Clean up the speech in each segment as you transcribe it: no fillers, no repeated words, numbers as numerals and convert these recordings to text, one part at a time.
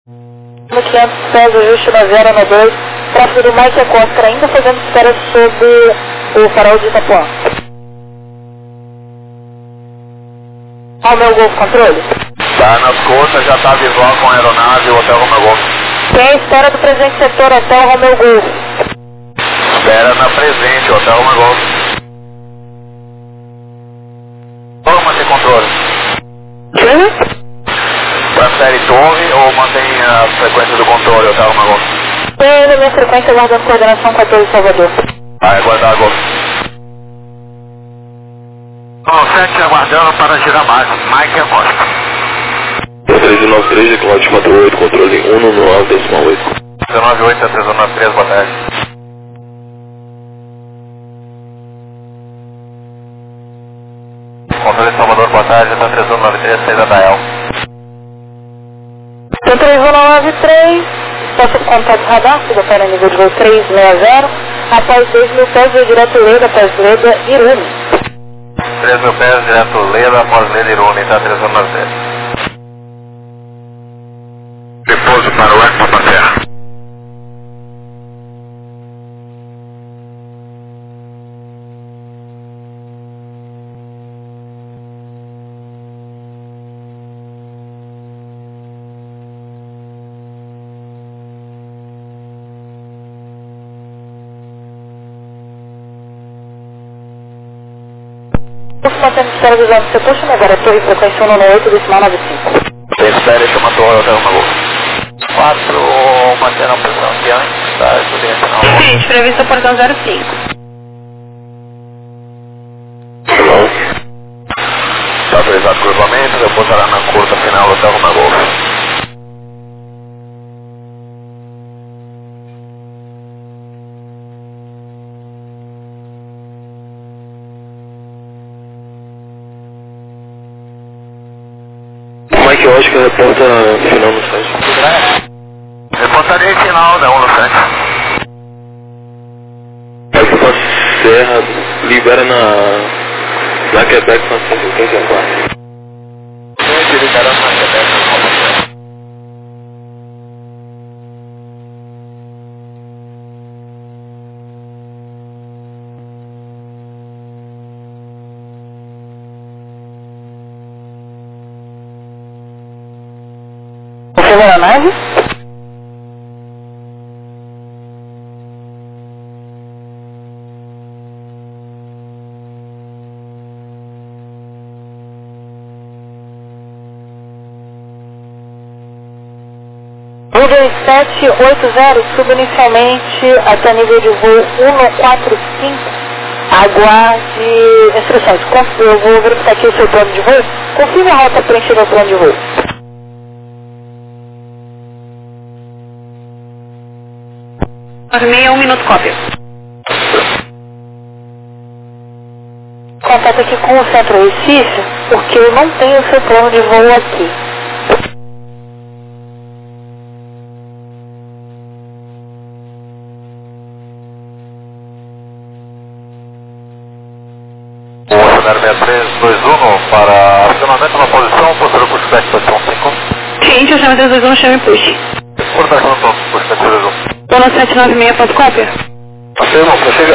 No 500 pés, ajuste na 092, tráfego do Mike Acosta, ainda fazendo espera sobre o farol de Itapuã. Romeu Golf Controle. Tá nas costas, já tá visual com a aeronave, o Hotel Romeu Golf. Tem a espera do presente setor, Hotel Romeu Golf. Espera na presente, Hotel Romeu Golf. Ou mantém controle? Sim? Transfere torre ou mantém a frequência do controle, Hotel Romeu Golf? Tem na minha frequência guardando coordenação 14 Salvador. Vai aguardar Golf. 7 aguardando para girar máximo, Mike Acosta. 393, Cláudio 48, controle 199,8. 198, 393, boa tarde. Controle Salvador, boa tarde, 393, 6 Adael. 3193, posso contato radar, se para nível de voo 360, após 2.000 pés, vou direto Leda, após Leda, Irune. 3.000 pés, direto Leda, após Leda, Irune, tá 393. Repouso para o Eco para terra. Mantendo espera dos anos, você puxa agora a torre frequência 198, decimal 95. Tem espera, chama a torre, Hotel Romeu Golf. 4, mantendo a posição de antes, tá? Estudante não. Gente, prevista portão 05. Tá autorizado o cruzamento, depois estará na curta final, Hotel Romeu Golf. Mike, eu acho que reporta final no site. Reportaria final, né? 1 no 7. Aí que pra Serra, libera na Quebec 984. Gente, liberando na Quebec. Confirma a nave? Nuvem 780, suba inicialmente até nível de voo 145. Aguarde instruções. Eu vou verificar aqui o seu plano de voo. Confirme a rota preenchida ao plano de voo. Meia, 1 minuto, cópia. Contato aqui com o Centro Recife, porque eu não tenho o seu plano de voo aqui. Funcionário 6321 para acionamento na posição, postura pushback posição 5. Gente, acionamento 321, chame push. Portação pushback 321. Dono 796, pode cópia? Afirma, prossiga.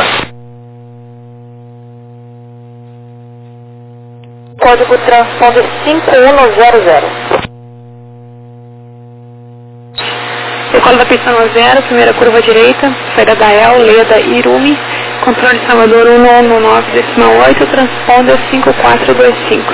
Código transponder 5100. Decola da pista 0, primeira curva direita, saída da El, Leda, Irumi, controle Salvador 119,8, transponder 5425.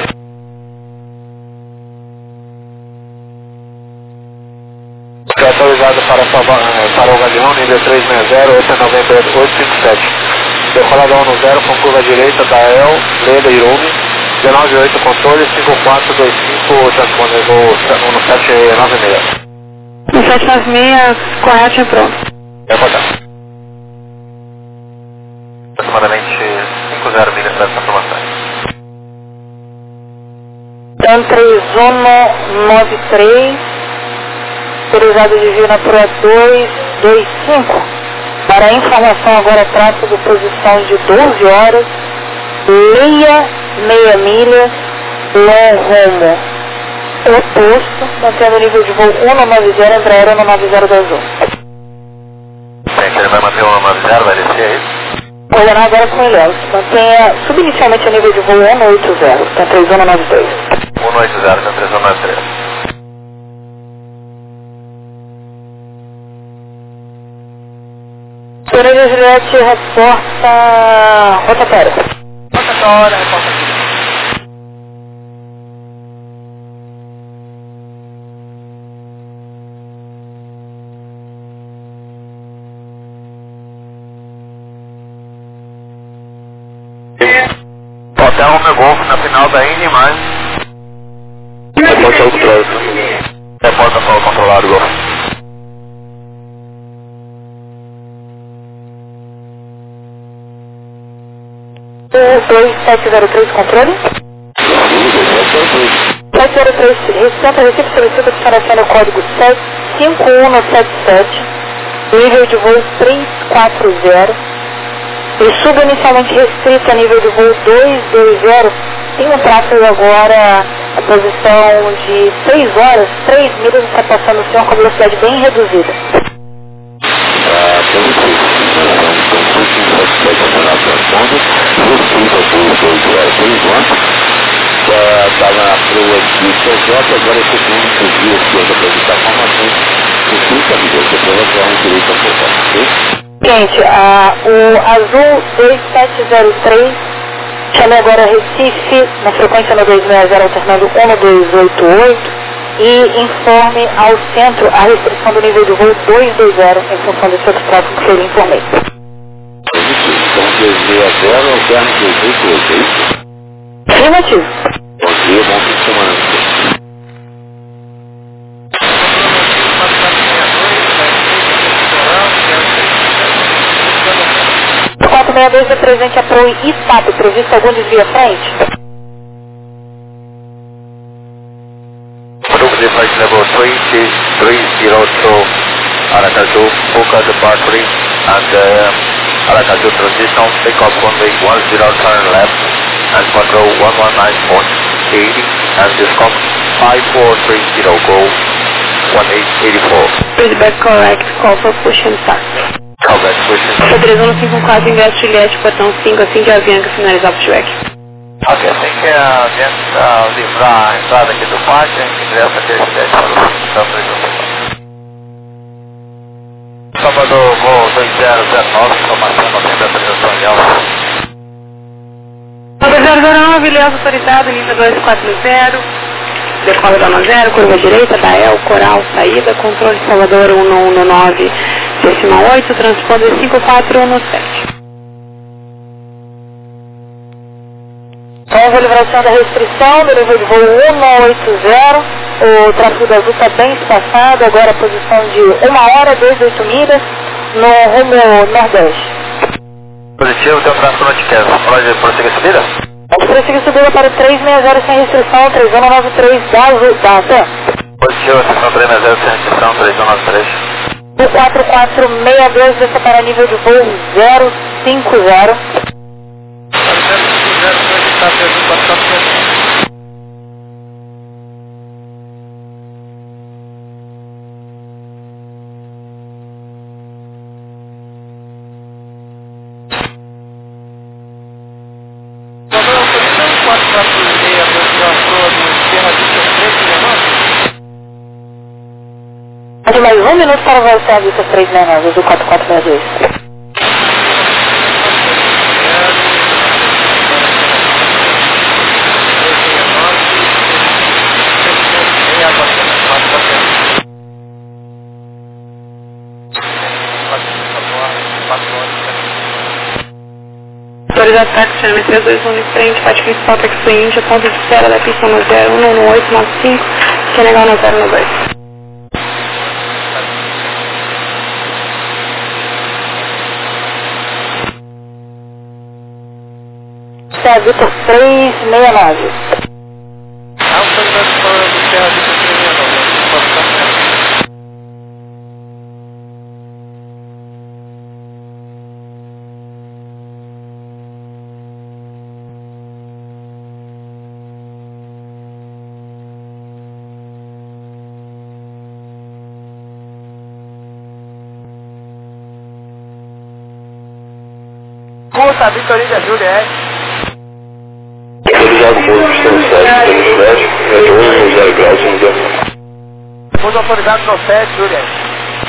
Foi atualizado para o Galeão, nível 360, 89857. Decolada 10 com curva direita da El, Leda, Irumi, 198 controle, 5425, transponder voo 1796. No 796, correto e pronto. É importante. Aproximadamente 50 milhas para essa informação. Então 3193, autorizado de vir na Proa 225. Para a informação agora trata de posição de 12 horas, leia meia milha, long rumo. oposto, mantendo o nível de voo 190, entra aero no 90 do azul. Gente, ele vai manter o 190, vai descer aí? Ordenar agora com o Ilhéus. Mantenha subinicialmente o nível de voo 180, está 3192. 180, está 3193. Torneio Juliette reporta rotatória. Rotatória, reporta aqui. Hotel Romeo Golf na final da Indy, mais. Reporta controlado. Reporta solo controlado, Golf. O 2703 controle. 703 Centro Recife solicita declaração no código 5177, nível de voo 340 e suba inicialmente restrito a nível de voo 220. Tem um tráfego agora a posição de 6 horas, 3 milhas, está passando o senhor com velocidade bem reduzida. Estava na proa de CJ, agora eu estou com um desvio aqui da apresentar informações de 30 milhas, que é um direito a voltar, ok? Gente, o Azul 2703, chame agora Recife, na frequência no 260, alternando 1288, e informe ao centro a restrição do nível de voo 220, em função desse outro tráfego que eu lhe informei. Então, 260, alterno 288, é isso? Afirmativo. Bom dia, bom fim de semana. 462 é presente a Pro ITAP, previsto algum desvio à frente? Group device level 302 Aracaju, Boca departure and Aracaju transition, take off runway 10 turn left and control 119.80 and discount 5430 go 1884. Feedback correct, call for push and start. Correct, pushing. 3154, ingresso Juliette, portão 5, assim que a Avianca finalizar o pushback. Ok, assim que a gente livrar a entrada aqui do pátio, a gente ingressa aqui esse 10 para o campo de Sábado, voo 2009, informação 90 autorização em alta. 009, Ilhéus autorizado, nível 240, decola da 90, curva direita, Dael, Coral, saída, controle Salvador 1119, decimal 8, transponder 5417. Houve a liberação da restrição do nível de voo 180, o tráfego do azul está bem espaçado, agora a posição de 1 hora, 28 milhas, no rumo nordeste. Positivo, tem um tráfego no Tiquero. Pode prosseguir a subida? Vamos prosseguir subida para 360 sem restrição, 3193 da azul, da TAM. Positivo, seção 360 sem restrição, 3193. O 4462 desce para nível de voo 050. De mais 1 minuto para você a vista 369 do 4462. Autorizado táxi, chame 321 em frente, parte principal, táxi Índia, ponto de espera da pista no 011895, Senegal no 012. Serra Vitor 369. Delta, Vitorina Juliette. Autorizado pouso, pistão 7, temos leste, retorno 0 graus, 1 graus. Pouso autorizado no 7, Juliette.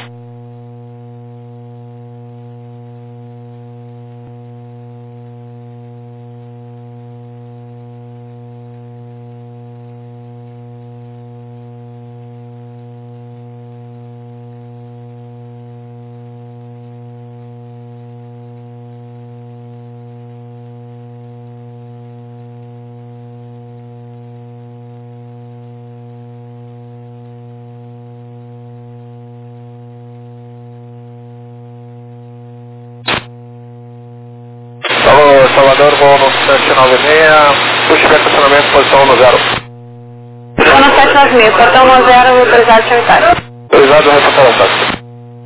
Salvador, voo no 796, puxa de estacionamento, posição 10. Vou no 796, portão 10, autorizado sanitário. Autorizado, reportar o táxi.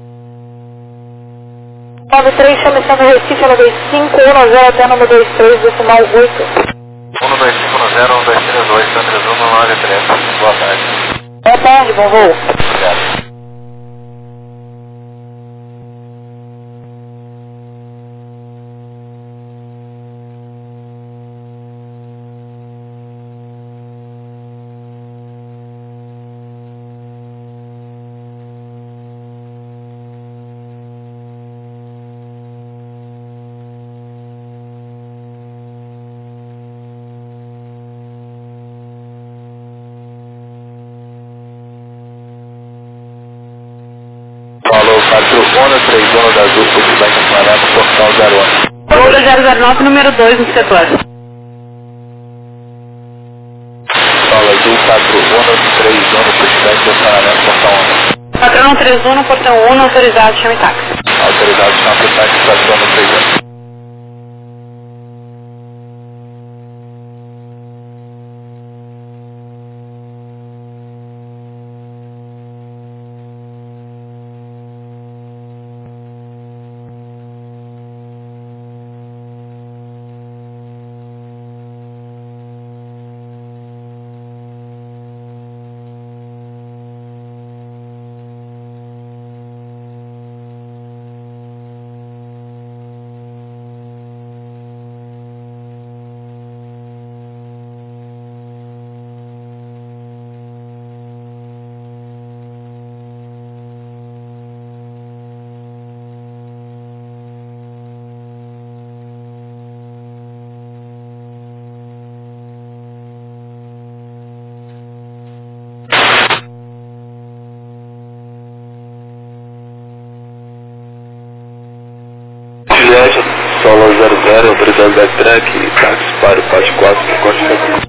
93, chama-se no Recife, ela 25, 10 até número 23, decimal 8. 12510, 232, Sandra Zuma, 93. Boa tarde. Boa tarde, bom voo. Obrigado. Falou, Cássio, Ona 3, Zona da Azul, Puxback, Flamengo, Portal 01. Voo 009, número 2 no setor. Fala, Azul 4, Ona 3, Zona Puxback, Flamengo, Portal 1. Patrão 31, portão 1, autorizado, chame táxi. Autorizado, chama para táxi, estação no 3. Juliette, Solo 00, autorizado backtrack, táxi para o Pátio 4, no Corte Seco.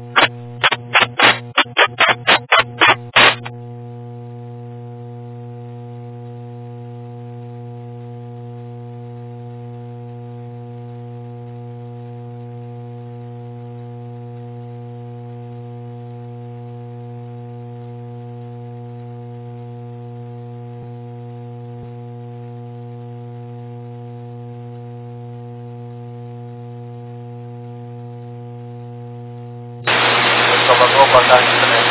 Salvador, boa tarde também.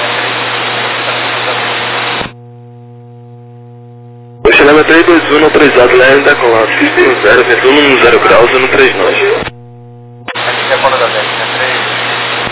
O Xelema 321, autorizado lá ainda com a pista no 0, retorno no 0 graus e no 3 nós. Aqui é a bola da 10, né? 3.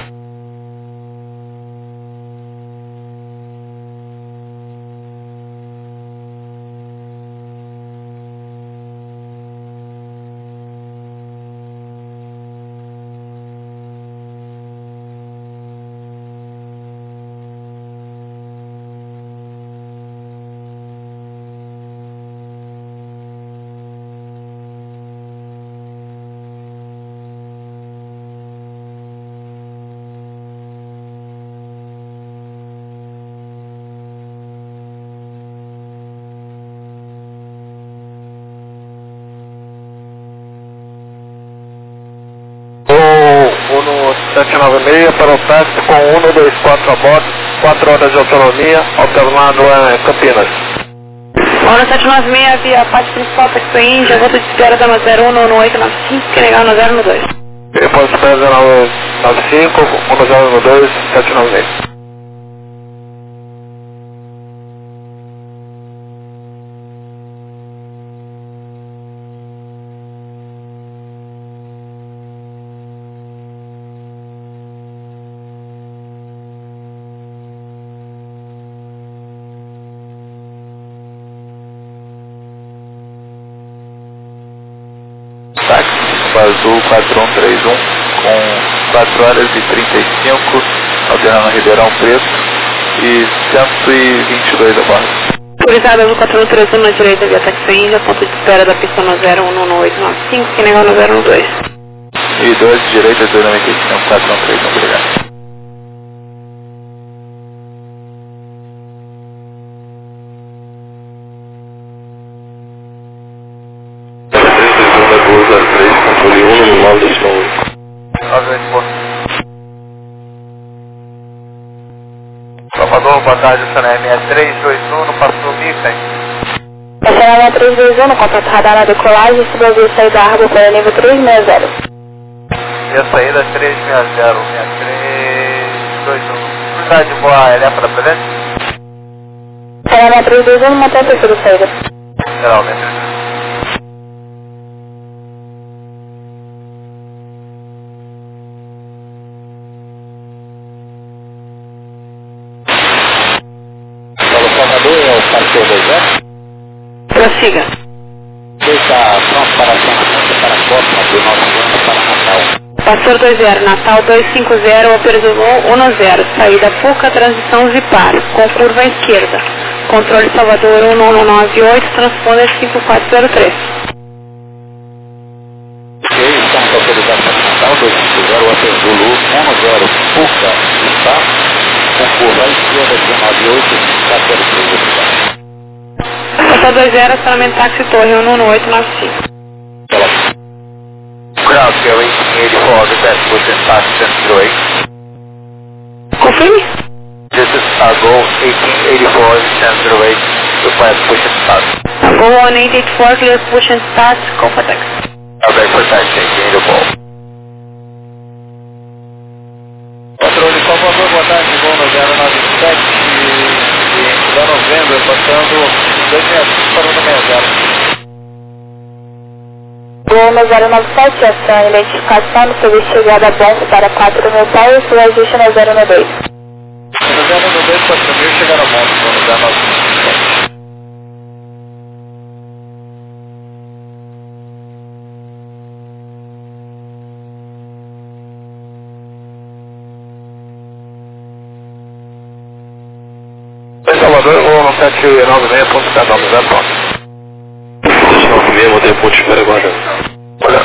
Vou no 796 para o táxi com 124 a bordo, 4 horas de autonomia, alternado em Campinas. Hora 796, via parte principal, Taxi Índia, volta de espera da 01 no 895, que negar no 012. Depois de 095, 1092, 796. Azul 4131 com 4 horas e 35, alternando Ribeirão Preto e 122 a bordo. Autorizado Azul 4131 na direita via taxi Índia, ponto de espera da pista no 0119895, que negou no 012. E 2 de direita, 295, 4131, obrigado. Controle 1 no 9 desse número. 98, Salvador, boa tarde, Sané 6321, não passou Mica, hein? Sané 6321, contato radar na decolagem, subiu a saída da água para nível 360. E a saída 360, 6321. Unidade de boa aérea para presente? Sané 321, mantém a terceira saída. Geralmente. Salvador é o parceiro 2-0? Prossiga. Está pronto para a ação para a próxima do nosso plano para Natal. Pastor 20, Natal 250, Operação 10, saída Fuca, transição Zipar, com curva à esquerda. Controle Salvador 1198, transponder 5403. Ok, estamos autorizados para Natal 250, Hotel Zulu 10, Fuca, Zipar, com curva à esquerda 198, 5403. Pastor 20, estacionamento táxi Torre 11895. Ground going 84, that's pushing past 1008. Confirme. This is Go 1884, 1008, request pushing start. Go 1884, clear push and start, Alpha Taxi. Okay, for taxi, in the ball. Controle Salvador, boa tarde, voo no 097 da novembro, passando 265 para o 60. Gol no 097, ação identificação do serviço chegada bom para 4.000 pés, o ajuste no 092. No 092, 4.000, chegaram a monte, no 097. Salvador, vou no 796.14, ponto. 796, mantém ponto de espera agora. Olha.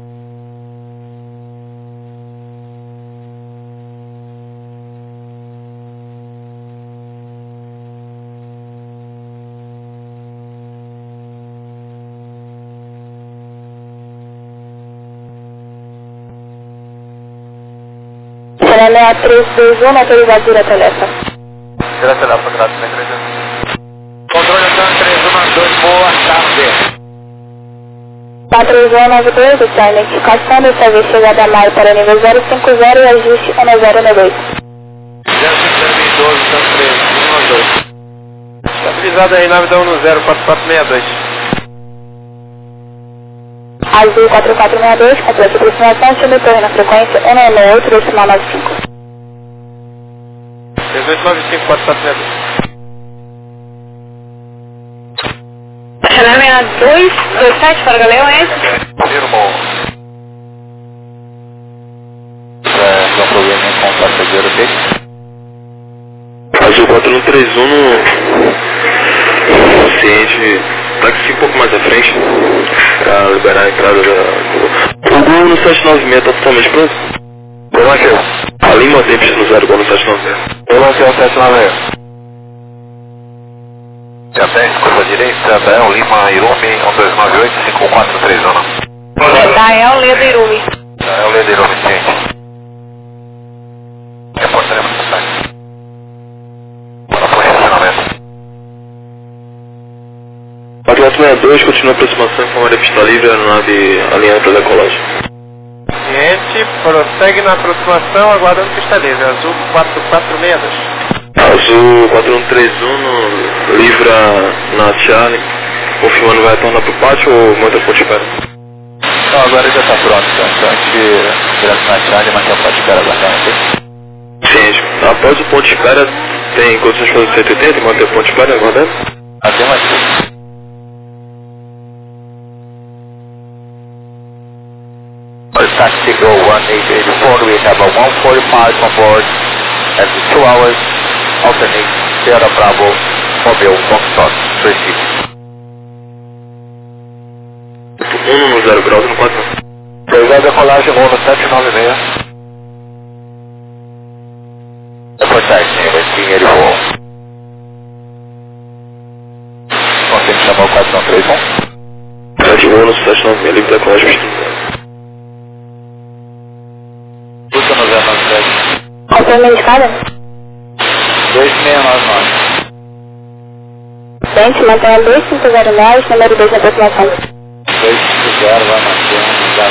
Sané 6321, autorizado direto telefone. Direto telefone, graças a Controle Antônio 3192, boa tarde. 4192, está identificação do serviço chegada a maio para nível 050 e ajuste no 092. 052, São 3192. Estabilizado aí, nave da 104462. Azul 4462, completa aproximação, time torre na frequência 198, decimal 95. 1895, 4462. Chanel 227 para Galeão, é isso? Firmou. Não problema com o passageiro, ok? Azul 4131 no ciente, táxi um pouco mais à frente, para liberar a entrada da... O Gol no 796 está totalmente pronto? Como é que é? Ali mantém pista no 0, Gol no 796. Eu lancei o 796. Já 10, curva direita, Dael Lima Irume, 1298, 5431. Dael Leda Irume. Dael Leda Irume, ciente. Reportaremos no site. Para posicionamento. 4462, continua a aproximação, informar a pista livre, a nave alinhada para a decolagem. Ciente, prossegue na aproximação, aguardando pista livre. Azul 4462. Azul 4131, livra na Charlie, confirmando vai retornar para o pátio ou manda ponte de espera? Não, agora já está pronto, então a gente direto na Charlie, mas já pode esperar aguardar, ok? Sim, após o ponto de espera, tem condições de fazer 180 e manter o ponto de espera aguardando? Até mais. Indigo 1884, we have a 145 on board and 2 hours alternate Sierra Bravo, Mobile, Foxtrot, Recife. 0 graus no 4. Obrigado, decolagem, voo no 796. Reportagem, Vestinha de voo. Você me chamou 4131? 7 voo no 796, livre decolagem, Vestinha. Busca no 097. Complemento de escada? 2699. Frente, mantenha 2509, número 2 na aproximação. 250, vai manter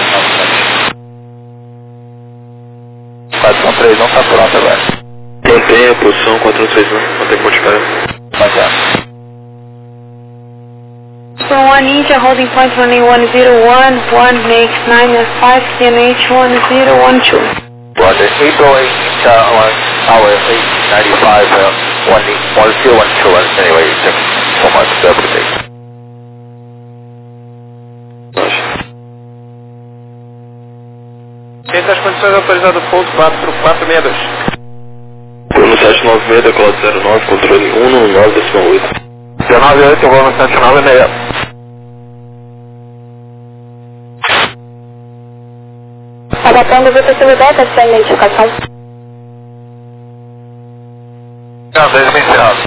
097. 413 não está pronto agora. Mantenha a posição 431, mantém ponte para. Mantenha. So 1 India holding point running 101, 1 makes 9 5, CNH 1012. Well, the April 8 hour 895, 1012, anyway, it's so much to everything. Entre as condições autorizadas do pouso 4462. Bruno 796, decolado 09, controle 119,8. 198, eu vou no 796. Abatendo de possibilidade da sua identificação. Não, desde encerrado.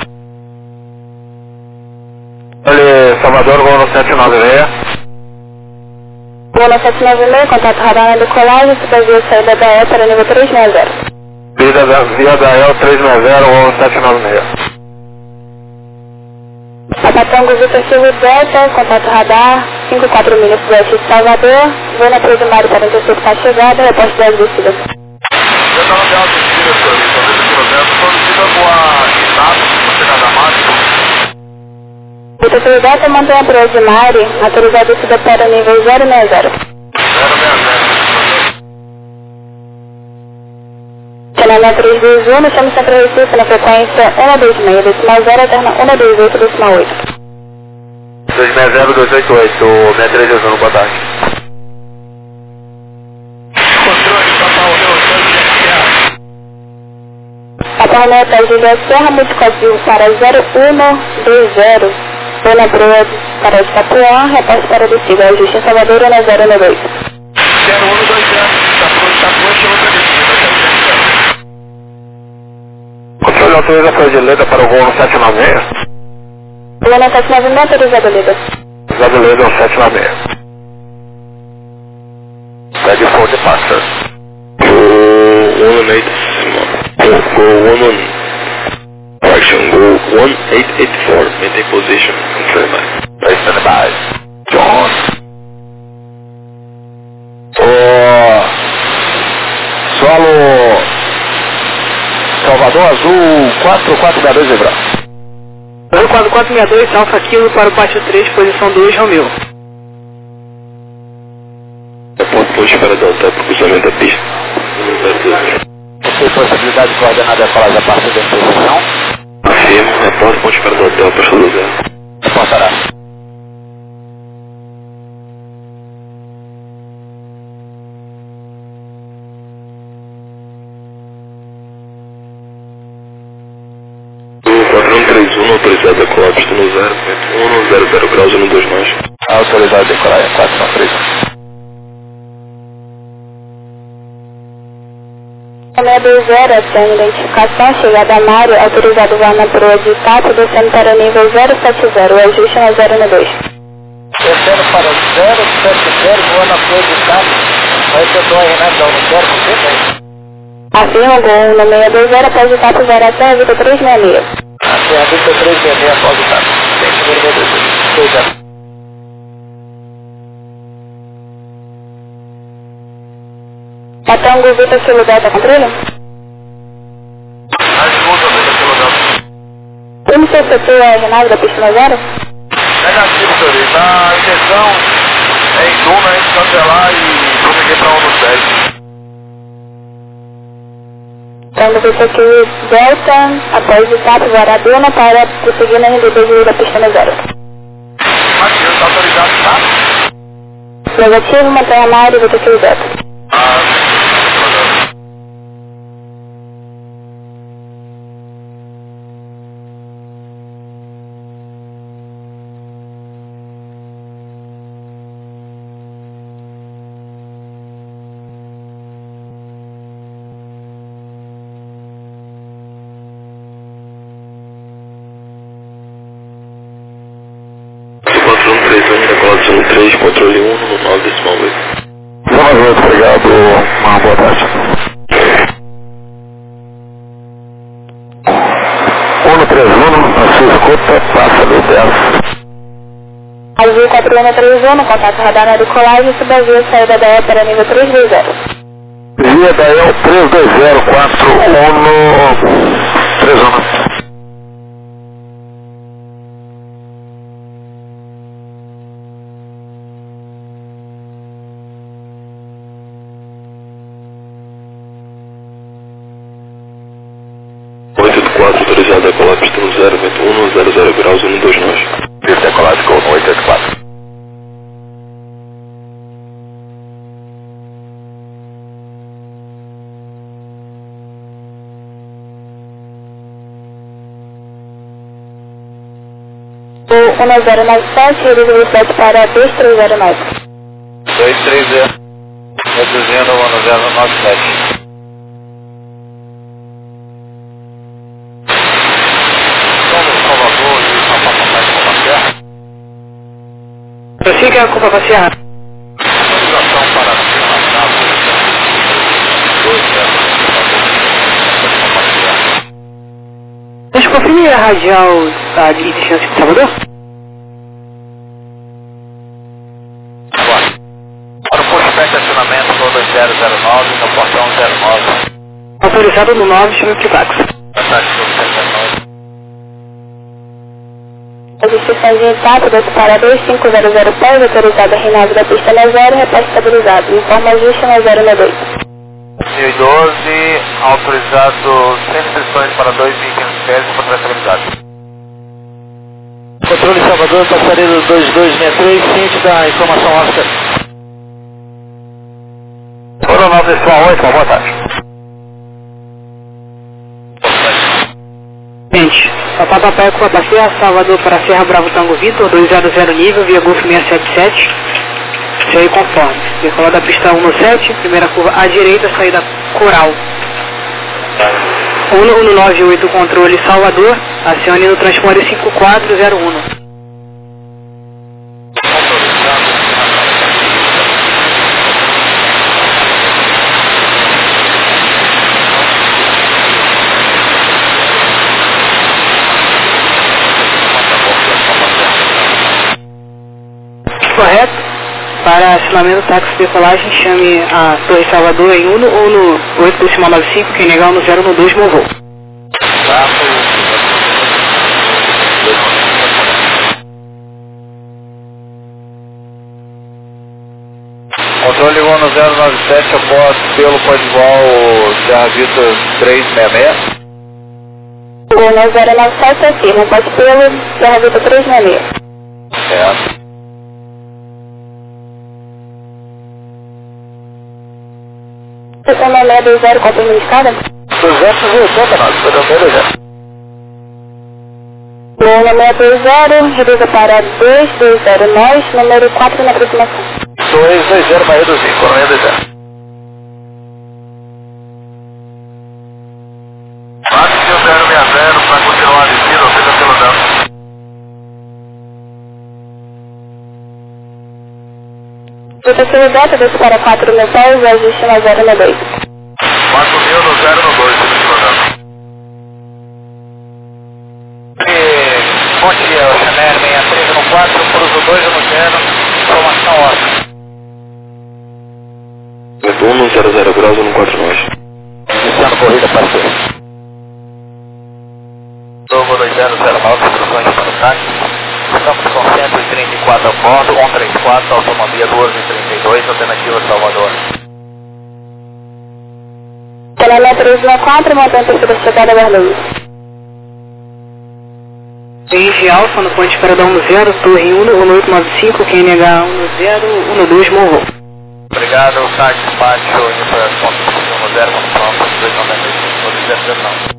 Olha, Salvador, vou no 796. Voo no 796, contato radar na decolagem, supervia saída da E para nível 360. Via da EL 390, vou no 796. Abatango Vitor Silvio Delta, contato radar, 54 milhas sudoeste de Salvador, voo na primária para interceptar a chegada, reposte das descidas. Eu estava vendo as descidas, talvez o processo foi descida com a Inato, com a chegada máxima. Vitor Silvio Delta mantém a proa de Mari, autorizada descida para nível 060. 060. Canal 321, chama Centro Recife na frequência 126, decimal 0, alterna 128, decimal 8. 260, 288, 6321, boa tarde. Controle, Papai Papai Neta Julia Serra, multicódigo para 0120, vou na proa para Itapuã, reposte para descida, ajuste em Salvador na 012. 0120, Itapuã, chama para descida, Controle autoriza a Leda para o voo no 796? Voo no 796, autorizado Leda. Autorizado Leda no 796. Ready for departure. Go 1884, maintain position, confirm. Stand by. John. Solo Salvador Azul 4462 Zebra. Azul 4462, Alfa Kilo para o pátio 3, posição 2, Romeu. É ponto push para Delta, para o cruzamento da pista. Tem possibilidade de coordenar a decolagem a partir da interseção? Afirmo, reporte ponte para Delta, para o zero. Reportará. Autorizado a decolar, pista no 0, 00 graus, 12 mais. Autorizado a decolar em 431. 620, sem identificação, chegada a Mário, autorizado voar na proa de Itapo, descendo para o nível 070, o ajuste na 012. Descendo para o 070, voa na proa de Itapo, vai ser do Renato da Unicer, Afirma, Gol no 620, após Itapo, vai até a Vita 366. Assim, a Vita 366 após o Itapo. Tem número 6 Matango Vitor Silvio Delta, controle? Ajuda, Vitor Silvio Delta. Como seu setor é Renato da pista 0? Negativo, senhor. Na injeção é em duna, a gente cancelar e prosseguir para 1 dos 10. Então, Vitor Silvio Delta, após o TAP, vai a Duna para prosseguir na RD2 da pista 0. Aqui, está autorizado, tá? Negativo, mantenha a Mário, Vitor Silvio Delta. 131, decolado 13, controle 1 no 9,8. Zona 8, obrigado, uma boa tarde. 131, a sua escuta, passa do 10. Azul 4131, contato radar na decolagem, subavia saída da E para nível 320. Via da EL 3204131. Autorizado a decolar pista no 0, vento 1, 00 graus, 129. Pista decolagem com 884. O 1097, reduzindo velocidade para 2309. 230, reduzindo 1097. Prossiga com a passear. Autorização para Mas confirme a radial de distância de Salvador? Agora, para o posto de estacionamento no 2009, no portão 09. Autorizado no 9, chama de táxi. As instruções de rápidas para 2500 pés, autorizada a renave da pista na 0, repé estabilizado. Informa ajuste na 092. 2012, autorizado sem restrições para 2.500 pés e controle estabilizado. Controle Salvador, passaredo 2263, ciente da informação Oscar. Foram 9,8, boa tarde. Gente, Papapé com a passeia Salvador para Serra Bravo Tango Vitor, 200 nível, via Golf 677. Isso aí conforme. Decolar da pista 17, primeira curva à direita, saída Coral. 198 controle Salvador, acione no transponder 5401. Correto? Para acionamento táxi decolagem, chame a Torre Salvador em 1 ou no 8.95, quem negar no 0 no 2, movou. Controle 1097, após pelo Podval Serra Vitor 366. O 1097 afirma, pode pelo Serra Vitor 366. Certo. O 1620, qual foi a escada? 289, foi o número 0. O 1620, reduza para 2209, número 4 na aproximação. 220, vai reduzir, foram 20. Máximo 060 para continuar a descida, ou seja, pelo dano. Proteção data, desce para 4.000 pés, ajuste na 092. 4.000 no 092, pelo dano. Bom dia, Chanel 63 no 4, cruzo 2 no 0, informação ótima. Vento 1, 00 graus, 149. Iniciando corrida parceiro. Novo 2009, instruções para o táxi. Estamos com 134 a bordo, 134, autonomia 1232, alternativa Salvador. Canalé 364, montante terceira chegada vermelha. Regi Alfa, no ponto de espera da 10, torre 1, 1895, quem negar 10, 12, movou. Obrigado, táxi, baixo, infração 10, condição, 295, 219.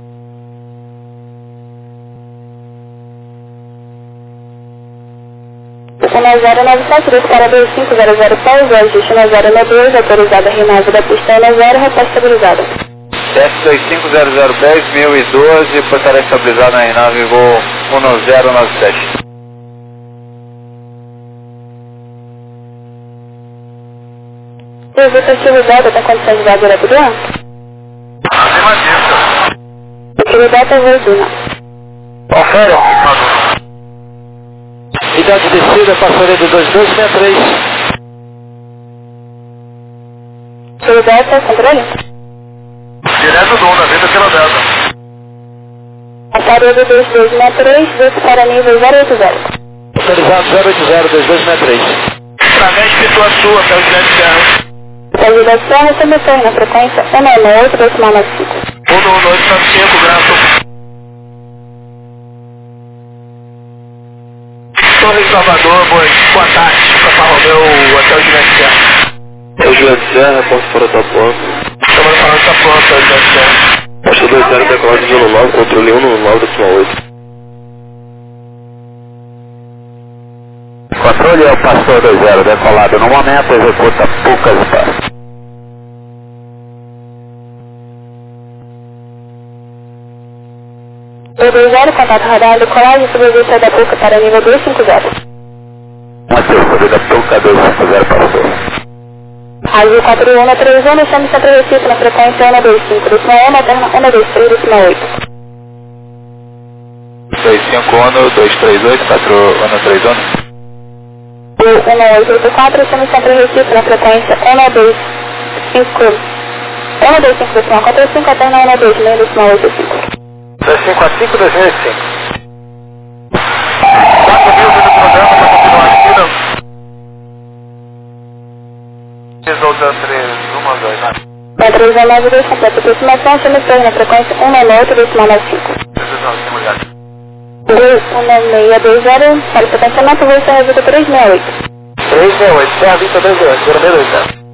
Na 097, desce para 2500 pés, ajuste na 092, autorizada a renave da pista na 0, repé estabilizada. S2500 10.012, portaria estabilizada na renave, voo 1097. O Vitor Delta tem condições de voar direto do ar? Acima disso. Kilo Delta Verduna. Confere. Unidade de descida, passaredo 2263. Kilo Delta, controle? Direto do 1, na vida Kilo Delta. Passaredo 2263, desce para nível 080. Autorizado 080, 2263. Través Pituaçu até o Gilete Serra. Saída da Serra, subtorno na frequência 198, decimal 95. 11895, graças. Torre Salvador, boa tarde. Para Romeu até o Gilete Serra. É o Gilete Serra, posso fora da planta. Estamos falando da planta, o Gilete Serra. Posto 20, decolagem de 09, controle 1 no 9, decimal 8. Controle é o Pastor 20, decolado no momento, executa poucas espaço. O 20, contato radar, decolagem, subida da Puca para nível 250. Manteve, subida Puca 250, Pastor. Rádio 4131, deixamos sempre Recife na frequência 125, decimal 1, alterna 123, decimal 8. 251, 238, 4131. O 1884, estamos sempre Recife na frequência 125, 125, decimal 45, alterna 126, decimal 85. 2545, 2005. 4 mil do programa para continuar aqui, não? 419, 2 completa aproximação, chama-se na frequência 198, decimal 95. 19620, para o sequenciamento, voo sem ajuda 368. 368, Serra Vista 28, 062.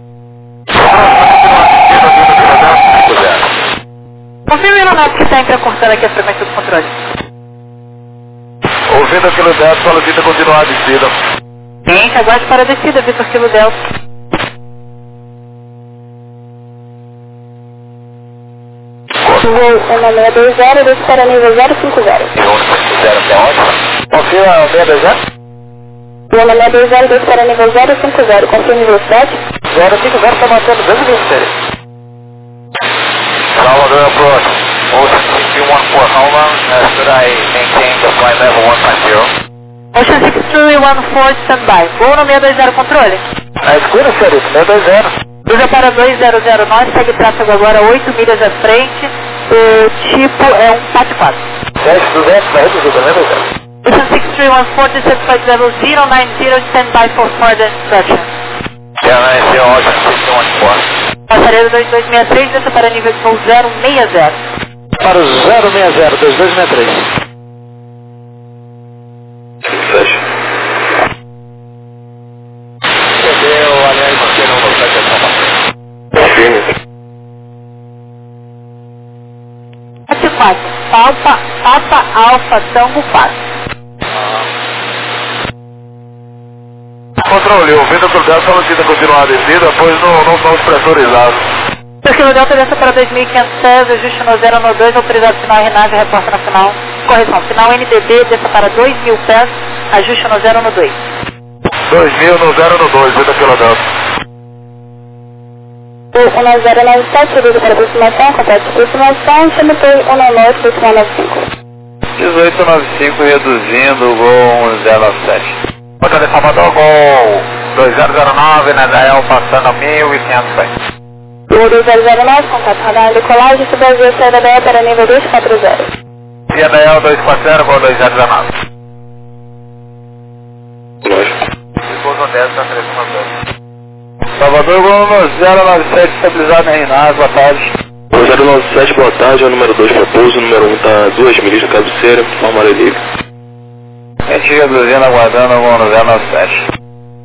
Confirme a aeronave que está intercortando aqui a frequência do controle. Ouvindo aquilo Delta, fala Vitor continuar a descida. Sim, aguarde para a descida, Vitor Kilo Delta. Voo 1620, desce para nível 050. 0 até onde? Confirma o 620? Voo 1620, desce para nível 050, confirme velocidade. 050 está mantendo 226. Salvador approach. Ocean 6314, how long should I maintain the flight level 150? Ocean 6314, standby. Voo no 620, controle. Escura, senhorita, 620. Cruza para 2009, segue tráfego agora 8 milhas à frente. O tipo é um 44. 10200, vai reduzida, né, doutor? Ocean 6314, descent flight level 090, standby for further instructions. 090, Ocean 6314. Passaredo 2263, desça para nível de voo 060. Para o 060, 2263. Fecha. Entendeu, aliás, você não consegue ação. Firme. 74. Papa Alfa Tango 4. Controle, ouvindo que o Delta fala que continuar a descida, pois não somos pressurizados. Porque o Delta desce para 2.500 pés, ajuste no 092, autorizado final RNAV, reporta na final. Correção, final NDB, desça para 2.000 pés, ajuste no 012. 2000 no 012, ouvindo aquilo Delta. O 1097, serviço para aproximação, complete de aproximação, chama-se 198, decimal 95. 1895 reduzindo o gol 197. Outra de Salvador, gol 2009, Nadael passando 1.500 pés. O 2009, contato radar decolagem, Brasil, saída da para nível 240. Via Nadael 240, gol 2019. Lógico. Pouso 10, tá 312. Salvador, gol 097, estabilizado em RNAV, boa tarde. 097, boa tarde, é o número 2 para pouso, o número 1 está 2 milhas de cabeceira, forma livre. A gente reduzindo, aguardando o gol no 097.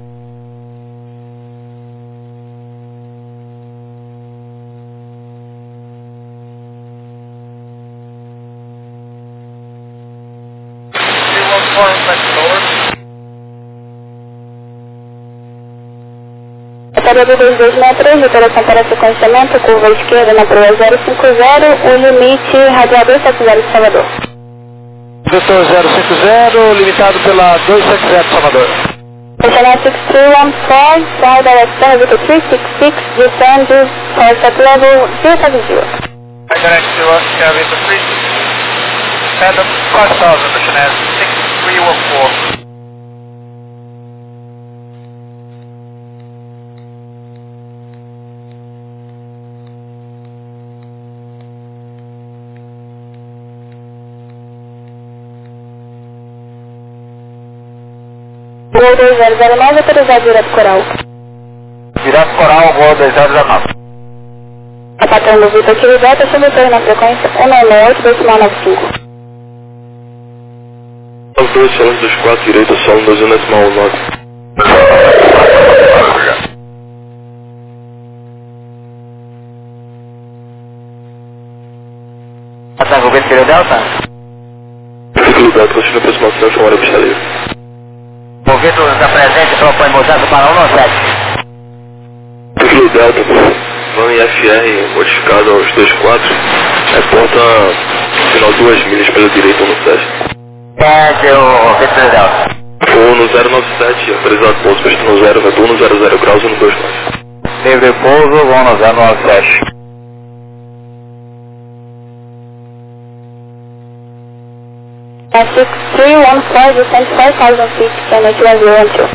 Passaredo 2263, operação para sequenciamento, curva esquerda na proa 050, o limite radiador 70 de Salvador. Vetor 050, limitado pela 270 Salvador. Channel 6314, fly direction with a 366, descend to flight level 070. Direct to Victor 366, descend up 5000, Channel 6314. Gol 2009, autorizado direto coral. Direto coral, Gol 2019. A patrão do Vitor aqui, Delta, sobre o torre na frequência 198-decimal-95. Os dois solos 24, direita, solo 2,9. Até o Vitor Delta? Ciclo Delta, continua a aproximação, chamada pista livre. O Vitor está presente, propõe mudança para 197. Ciclo Delta, vão em FR modificado aos 24, reporta final 2 milhas pela direita 17. Pede o Vitor Delta. Vou no 097, autorizado pouso, pista no 0, retorno no 00 graus 129. Livre pouso, vão no 097. At 6314, descend 5,000 feet, Channel 212.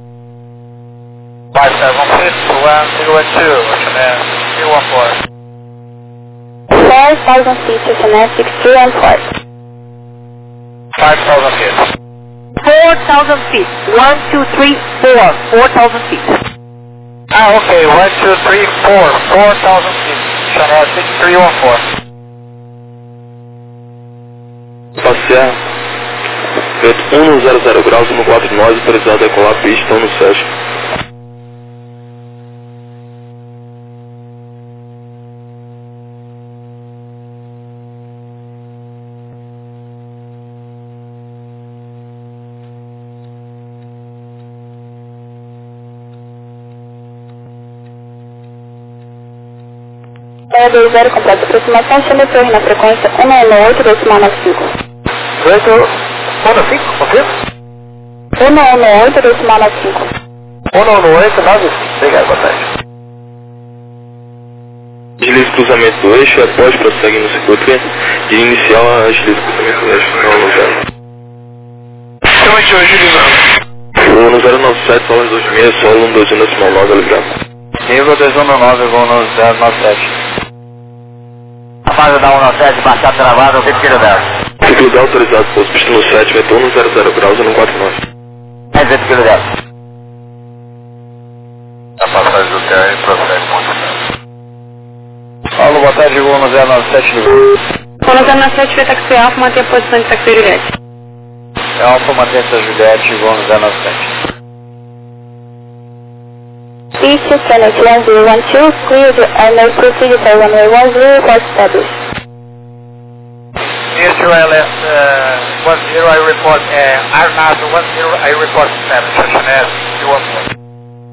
5,7 feet, 1012, Channel 314. 4,000 feet, Channel 6314. 5,000 feet. 4,000 feet, 1, 2, 3, 4, 4,000 feet. Ah, ok, 1, 2, 3, 4, 4,000 feet, Channel 6314. Passear, vento 100 graus 149, autorizado a decolar pista 17. Channel 20, completa aproximação, chama torre na frequência 198-decimal-95. 195, confirma? 198-decimal-95. 198, obrigado, boa tarde. Deslize cruzamento do eixo, após prossegue no circuito e inicial agilize cruzamento do eixo, não no 0. Chama de hoje, Lisandro. Vou no 097, solo 26, solo 121,9, ligado. Nível 219, vou no 097. A fase da 197, baixado travado, o Vitor Delta. Ciclo Delta autorizado, pouso pista no 7, retorno 00 graus 149. É Vitor Delta. A passagem do TR prossegue muito. Paulo, boa tarde, vou no 097 do Gol. Vou no 097, vai taxi alfa, manter a posição de taxi Juliette. É Alfa Matença Juliette, vou no 097. Beach, Channel 1012, cleared and no procedure for runway 10, report established. LS 10, I report, Arnaz 10, I report established, Channel 314.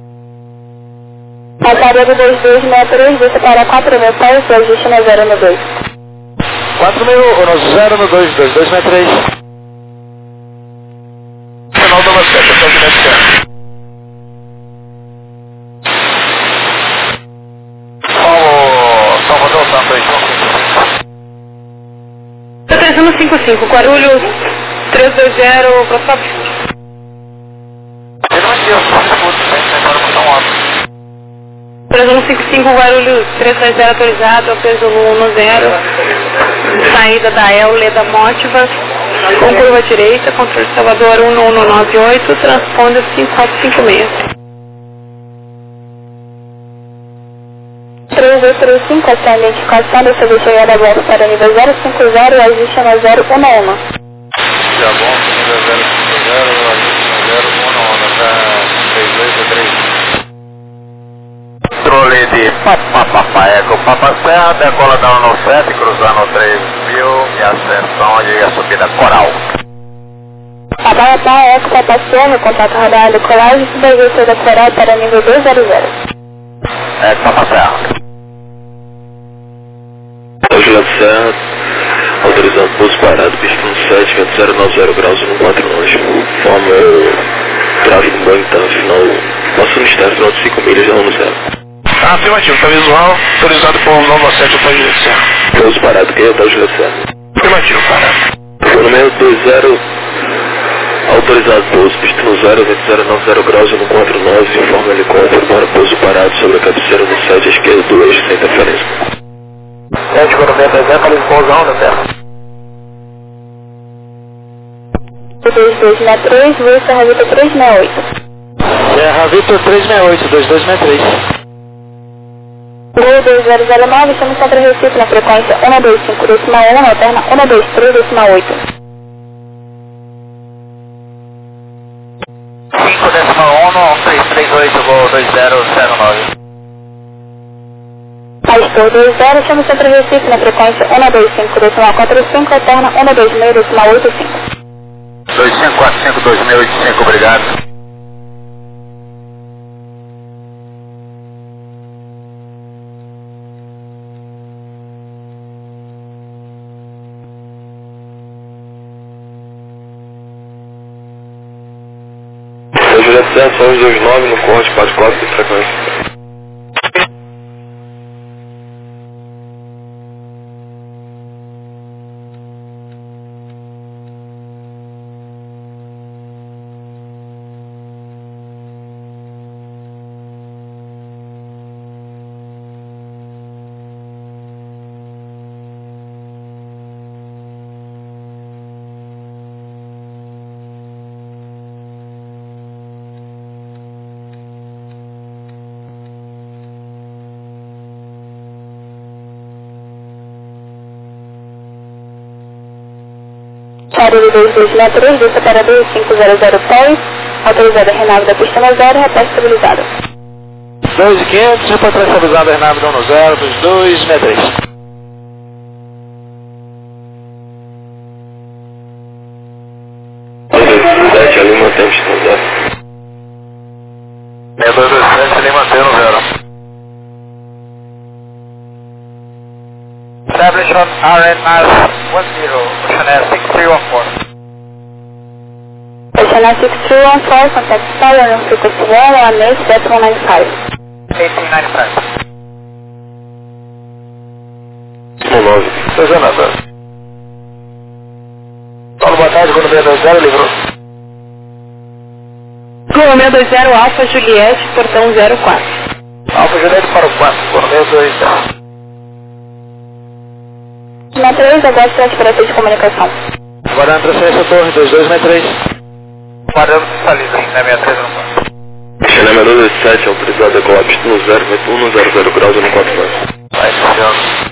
Aparelho 2263, desce para 4.000 pés, ajuste na 012. 4.000, no 092, 263. Final do 97, estou aqui nesse tempo. Salvador, Santa Isabel. 3155, Guarulhos 320, Procópio. Eu não entendo, só se fosse, agora vou dar um alto. 3155, Guarulhos 320, autorizado, peso no 10. Saída da El Leda Mótiva, com curva direita, controle Salvador 1198, transponder 5456. 3235, essa é a identificação da sua chegada a bordo para nível 050 e ajuste na 011. Já bom, nível 050, ajuste na 011, tá 3283. Controle de Papapapaeco, Papacéa, decola da 17, cruzando 3000 e ascensão e a subida Coral. Papapapaeco, Eco Papacéa, contato radar de colagem, subir da Coral para nível 200. É, Papacéa. Agilado certo, autorizado pouso parado, pista no 7, vento 090 graus 149. Forma o tráfego voo então, final, nosso mistério, final de 5 milhas da 10. Afirmativo, tá visual, autorizado por 97, eu tô Juliano. Pouso parado, quem é o Juliano? Afirmativo, parado. Vou no meio 20, autorizado pouso, pista no 0, vento 090 graus, 149, informa helicóptero para pouso parado sobre a cabeceira no 7 à esquerda do eixo, sem interferência. 7, vou no meio 300, ali pousão na terra. 2263, voo Serra Vitor 368. Serra Vitor 368, 2263. Gol 2009, estamos contra Recife na frequência 125,1, na alterna 123,8. 5,1, 338, gol 2009. Pastor 20, estamos contra Recife na frequência 125,45, alterna 126,85. 2545, 2085, obrigado. Juliano Santos, 1129, no corte, 44 de frequência. Charlie 2263, vista para 2500 pés, autorizada Renave da pista no 0, repete estabilizada. 2500, repete estabilizada Renave da 10, 2263. 7, ali mantemos no 0. 6227, ali mantendo 0. Establish on RNS 10, Oceanair 6314. Oceanair 6314, contact tower on frequency 118, decimal 95. 1895. 9. Oceanair. Paulo, boa tarde, quando 620, livrou. Gol 620, Alfa Juliette, portão 04. Alfa Juliette para o 4, quando 620. Na 3, agora transferência de comunicação. Guardando transferência torre, 2263. Guardando salida, né, 63 no 4. Xené 227, autorizado a colapso no 0, vento 100 graus, 149. Vai, senhor.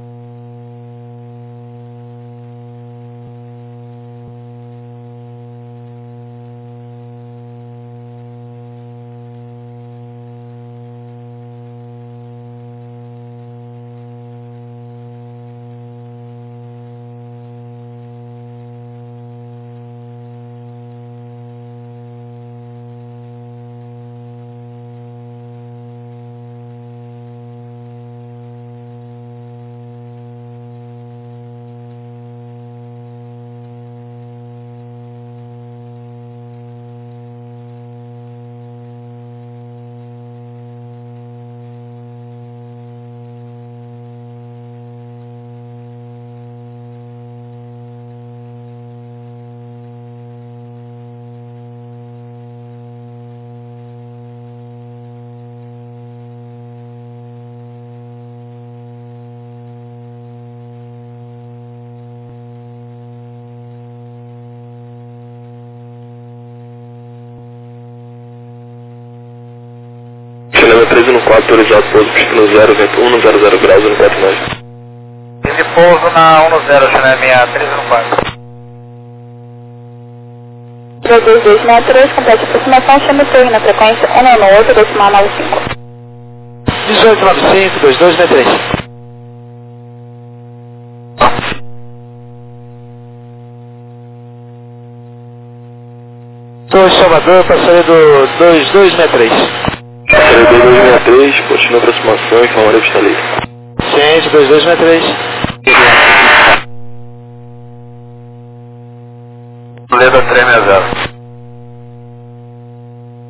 Xené 13 no 4, autorizado pouso, pista no 0, vento 100 graus, 149. Esse pouso na 10, Xené 63 no 4. 2263, complete aproximação, chame torre na frequência 198, decimal 95. 1895, 2263. Torre Salvador, passaria do 2263. Passaria 2263, continua a aproximação e informa a pista livre. Ciente, 2263. Leda 360.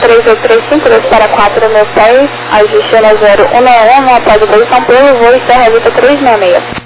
3835, 2 para 4 meu pés, ajuste na 0111, após a posição pelo voo e Serra Vita 366.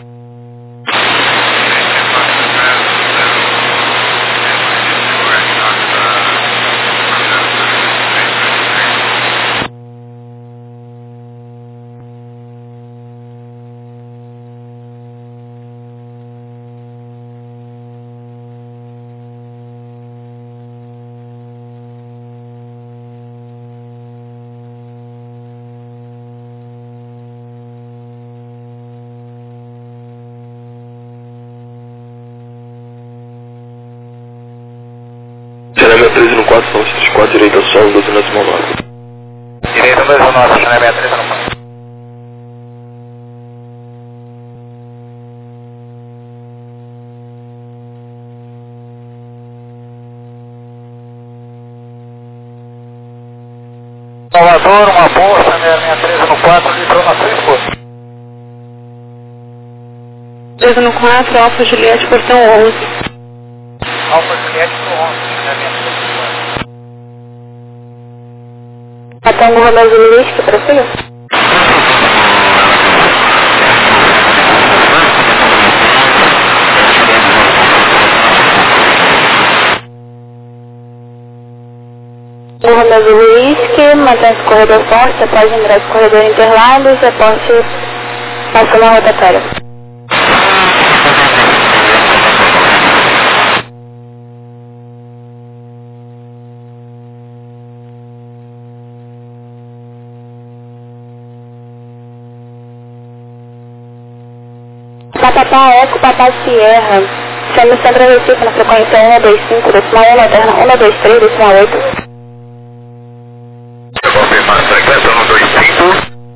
Janela 13 no 4, são 34, direita solo, 12 na decimal 9. Direita 2 no 9, janela 13 no 4. Salvador, uma bolsa, janela 13 no 4, litrou na 3 forças. 13 no 4, Alfa Juliette, portão 11. Alfa Juliette no 11, janela 13 no 4. Tango Romeo Juliette, que prossiga. Tango Romeo Juliette, mantém-se corredor forte, após o ingresso corredor Interlagos, reporte passou na rotatória. Papapá Eco, Papá Sierra, chame Centro Recife na frequência 125, decimal 1, alterna 123, decimal 8. Confirmar a frequência 125.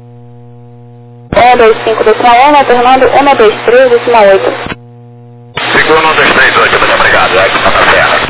125, decimal 1, alternando 123, decimal 8. Seguro 1238, muito obrigado, é que está na Serra.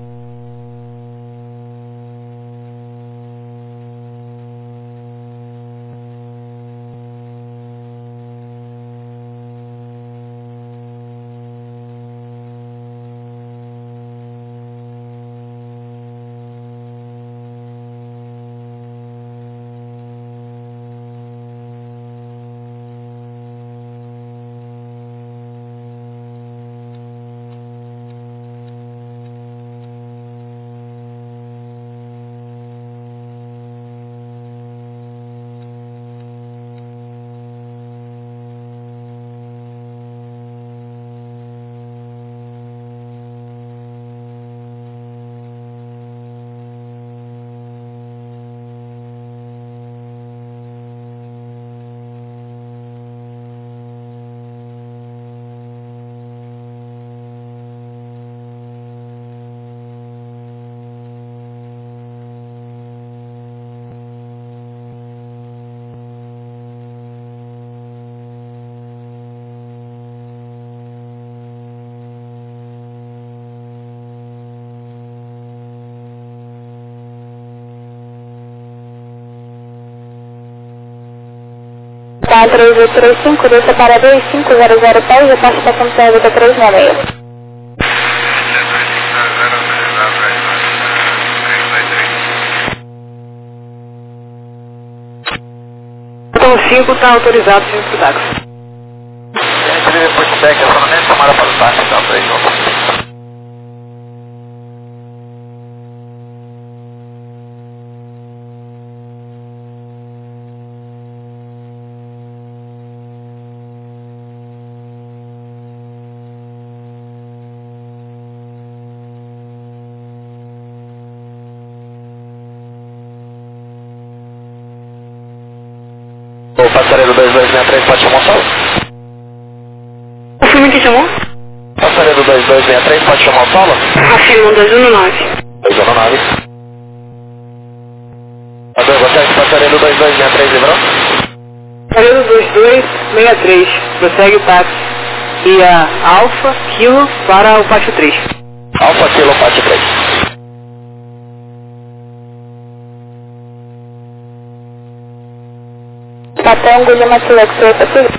Tá, 3835, deixa para 2500 pés, repasse para Santa Vita 366. Então 5 está autorizado sem cuidados. Entre pushback, acionamento, tomada para o táxi, então 3 voltas. O passareiro 2263 pode chamar o solo? O filme que chamou? Passareiro 2263 pode chamar o solo? Afirmo 219. 219. Passareiro 2263 livrou? Passareiro 2263, prossegue o táxi. E a Alfa Kilo para o pátio 3. Alfa Kilo pátio 3. Tango Lima Select, prossiga.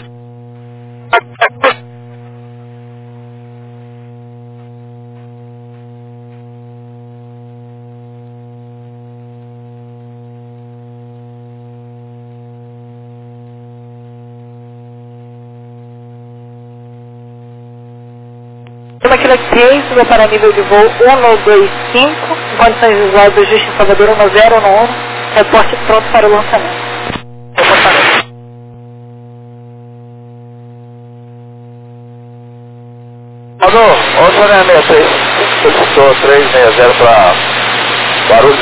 Uma Quilate 3, suba para nível de voo 125, condições visuais do Justo em Salvador 1011, reporte pronto para o lançamento. Alô, outro 66, solicitou 360 para Guarulhos.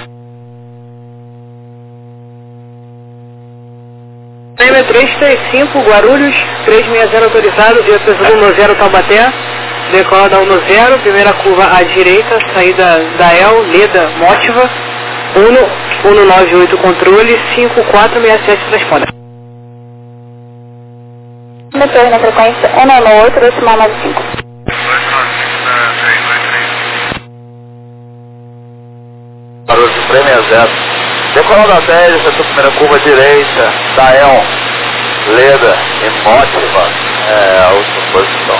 335, Guarulhos, 360 autorizado, dia 10 Taubaté, decola da 10, primeira curva à direita, saída da El, Leda, Motiva, 198 controle, 5467 transponder. Metrô na frequência 198, decimal 95. Guarulhos 360. Decola da 10, essa sua primeira curva à direita, da El, Leda e Motiva, a última posição.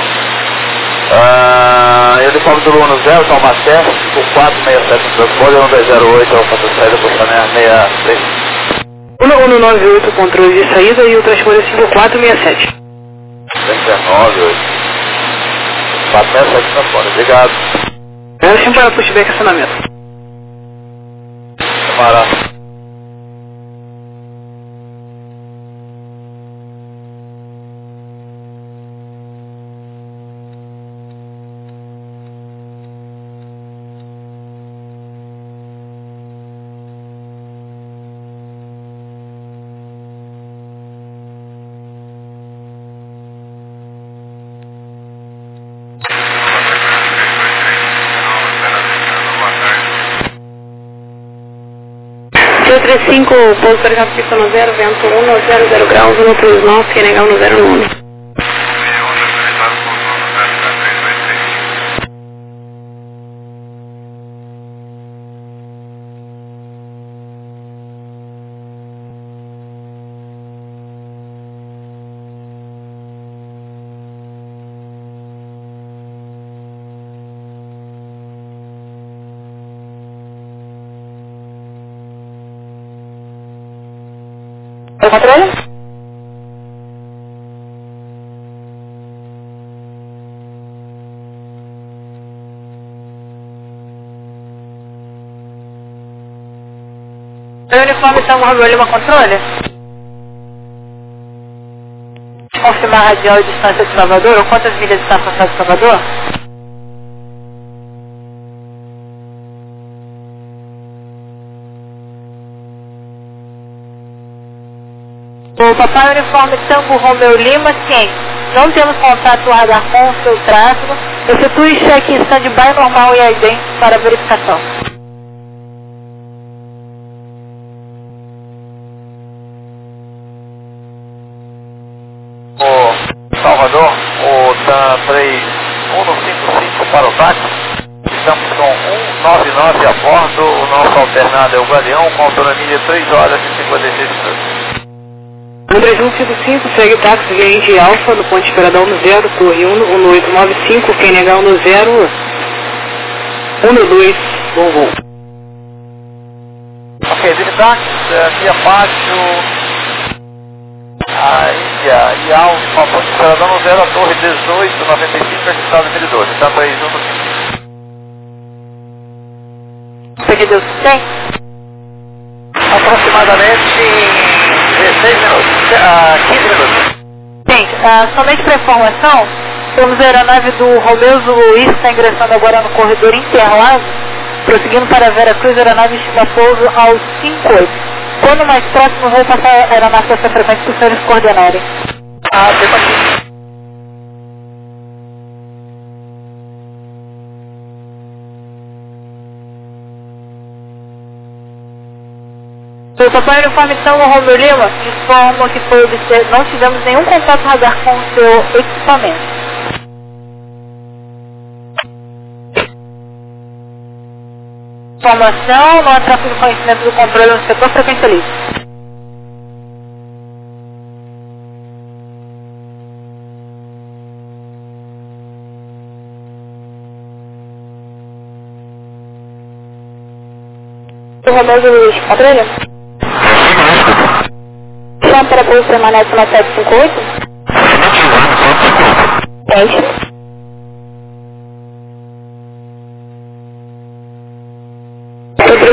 Uniforme do Lula 0, Taubaté, com 467 no transponder, 1208, Alfa saída, posicionamento 63. 198 controle de saída e o transponder 5467. 198. 467 transponder, obrigado. Sempre para pushback acionamento. Camarada. Seu 35, pouso para já pista no 0, vento 1, 00 graus, 139, que é negar 109. O controle? O uniforme está Romeu Lima controle? Confirmar a radial e distância de Salvador, ou quantas milhas está afastado de Salvador? O Papai Uniforme Tango Romeu Lima, sim. Não temos contato radar com o seu tráfego. Efetue check em stand-by normal e idem para verificação. O Salvador, o TAM 3155 para o táxi. Estamos com 199 a bordo. O nosso alternado é o Galeão, com autonomia de 3 horas e 56 minutos. 3155, segue táxi via Indy Alfa, no ponto de esperada 10, torre 1895, quem negar 10, 12, bom voo. Ok, de táxi, aqui abaixo, a Ilha e Alfa, ponto de esperada 10, a torre 1895, estado 2012, está 3155. Você que Deus tem? Aproximadamente 16 minutos, 15 minutos. Gente, somente para informação, temos a aeronave do Romeu Luiz, está ingressando agora no corredor Interlagos, prosseguindo para Vera Cruz, a aeronave estima pouso aos 58. Quando mais próximo, vou passar a aeronave dessa frequência para os senhores coordenarem. Tempo aqui. O Papai Uniforme Tango Romeu Lima informa que não tivemos nenhum contato radar com o seu equipamento. Informação, não há tráfego de conhecimento do controle no setor frequência livre. O Romeu Luiz, controle? Chama para pouso permanece na 758? 10.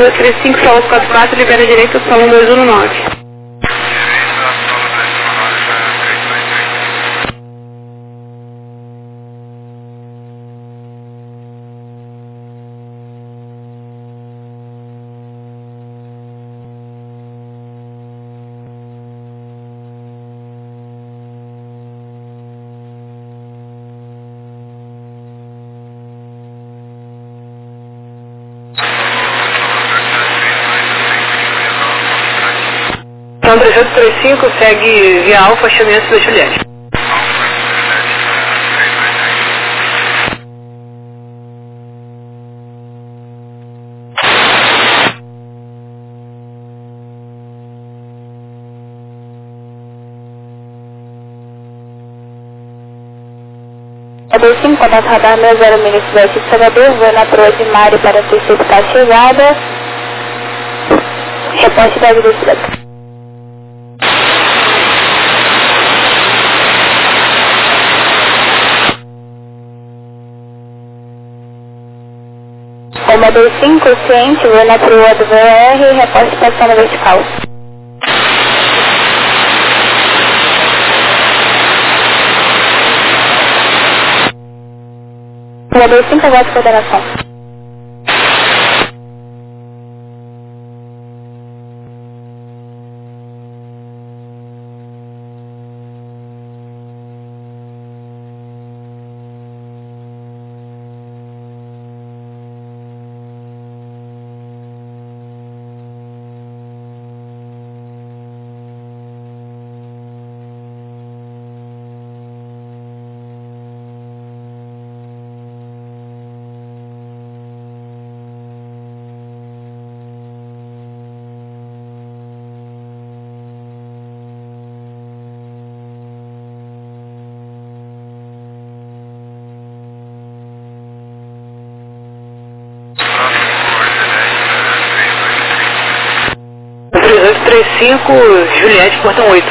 235, solo 44, libera direita, solo 219. Então 335 segue via Alfa, chame antes da Juliette. A 25, contato radar 60 milhas Sudeste de Salvador, voo na proa de Mari para antecipar a chegada. Reposte da velocidade. Uma 25, ciente, vou na proa do VR, reposte estação na vertical. Uma 25, aguarde coordenação. O 335, Juliette, portão 8.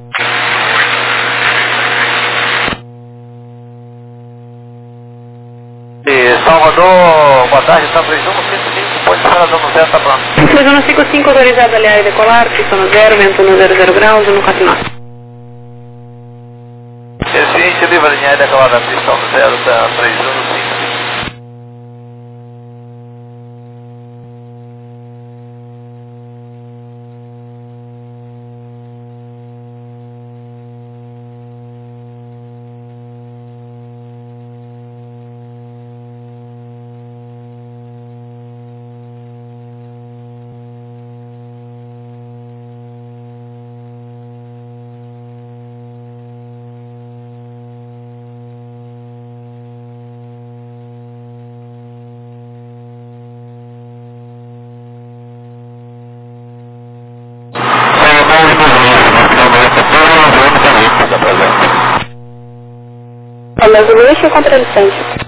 Salvador, boa tarde, está 3155, pode estar dando 0, tá pronto. 3155, autorizado a aliar e decolar, pista no 0, vento no 00 graus, 149. Excelente, livre alinhar e decolar da pista no 0, tá 3155. Falando luxo contra licença.